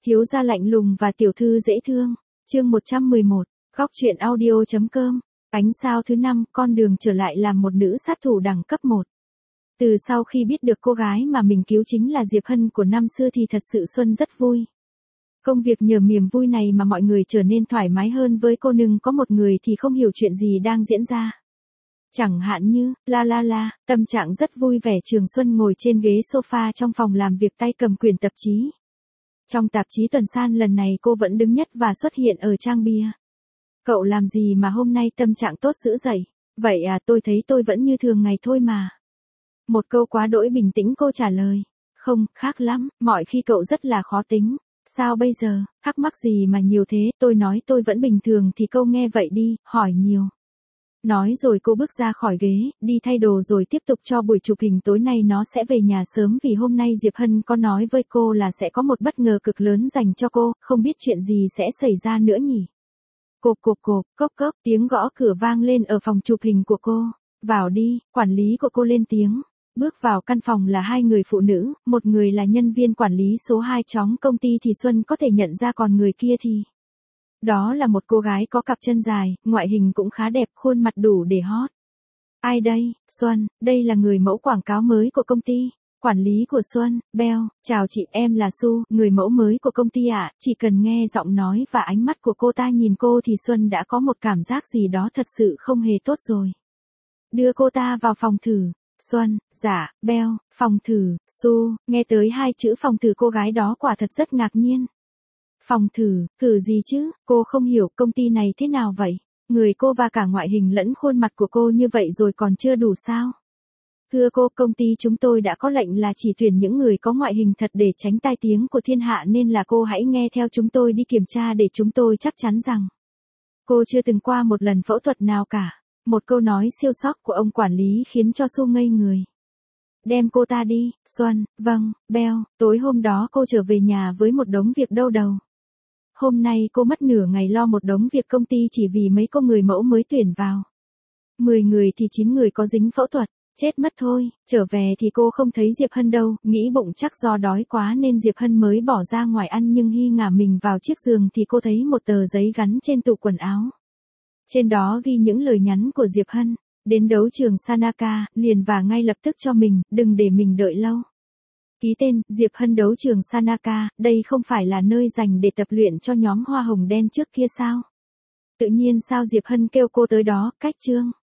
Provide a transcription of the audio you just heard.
Thiếu gia lạnh lùng và tiểu thư dễ thương. Chương 111, Góc truyện audio.com. Ánh sao thứ 5, con đường trở lại làm một nữ sát thủ đẳng cấp 1. Từ sau khi biết được cô gái mà mình cứu chính là Diệp Hân của năm xưa thì thật sự Xuân rất vui. Công việc nhờ niềm vui này mà mọi người trở nên thoải mái hơn với cô, nhưng có một người thì không hiểu chuyện gì đang diễn ra. Chẳng hạn như, tâm trạng rất vui vẻ Trường Xuân ngồi trên ghế sofa trong phòng làm việc, tay cầm quyển tạp chí. Trong tạp chí tuần san lần này cô vẫn đứng nhất và xuất hiện ở trang bìa. Cậu làm gì mà hôm nay tâm trạng tốt dữ vậy? Vậy à, tôi thấy tôi vẫn như thường ngày thôi mà. Một câu quá đỗi bình tĩnh cô trả lời. Không, khác lắm, mọi khi cậu rất là khó tính. Sao bây giờ, thắc mắc gì mà nhiều thế? Tôi nói tôi vẫn bình thường thì câu nghe vậy đi, hỏi nhiều. Nói rồi cô bước ra khỏi ghế, đi thay đồ rồi tiếp tục cho buổi chụp hình tối nay nó sẽ về nhà sớm vì hôm nay Diệp Hân có nói với cô là sẽ có một bất ngờ cực lớn dành cho cô, không biết chuyện gì sẽ xảy ra nữa nhỉ. Cộp, cốc, tiếng gõ cửa vang lên ở phòng chụp hình của cô. Vào đi, quản lý của cô lên tiếng. Bước vào căn phòng là hai người phụ nữ, một người là nhân viên quản lý số 2 trong công ty thì Xuân có thể nhận ra, còn người kia thì... Đó là một cô gái có cặp chân dài, ngoại hình cũng khá đẹp, khuôn mặt đủ để hot. Ai đây? Xuân, đây là người mẫu quảng cáo mới của công ty. Quản lý của Xuân, Bell, chào chị, em là Su, người mẫu mới của công ty ạ. Chỉ cần nghe giọng nói và ánh mắt của cô ta nhìn cô thì Xuân đã có một cảm giác gì đó thật sự không hề tốt rồi. Đưa cô ta vào phòng thử. Xuân, dạ, Bell, phòng thử. Su, nghe tới hai chữ phòng thử cô gái đó quả thật rất ngạc nhiên. Phòng thử gì chứ, cô không hiểu công ty này thế nào vậy? Người cô và cả ngoại hình lẫn khuôn mặt của cô như vậy rồi còn chưa đủ sao? Thưa cô, công ty chúng tôi đã có lệnh là chỉ tuyển những người có ngoại hình thật để tránh tai tiếng của thiên hạ, nên là cô hãy nghe theo chúng tôi đi kiểm tra để chúng tôi chắc chắn rằng cô chưa từng qua một lần phẫu thuật nào cả. Một câu nói siêu sốc của ông quản lý khiến cho Su ngây người. Đem cô ta đi. Xuân, vâng, Bell, tối hôm đó cô trở về nhà với một đống việc đau đầu. Hôm nay cô mất nửa ngày lo một đống việc công ty chỉ vì mấy cô người mẫu mới tuyển vào. 10 người thì 9 người có dính phẫu thuật, chết mất thôi. Trở về thì cô không thấy Diệp Hân đâu, nghĩ bụng chắc do đói quá nên Diệp Hân mới bỏ ra ngoài ăn, nhưng khi ngả mình vào chiếc giường thì cô thấy một tờ giấy gắn trên tủ quần áo. Trên đó ghi những lời nhắn của Diệp Hân. Đến đấu trường Sanaka, liền và ngay lập tức cho mình, đừng để mình đợi lâu. Ký tên, Diệp Hân đấu trường Sanaka, đây không phải là nơi dành để tập luyện cho nhóm hoa hồng đen trước kia sao? Tự nhiên sao Diệp Hân kêu cô tới đó, cách chương.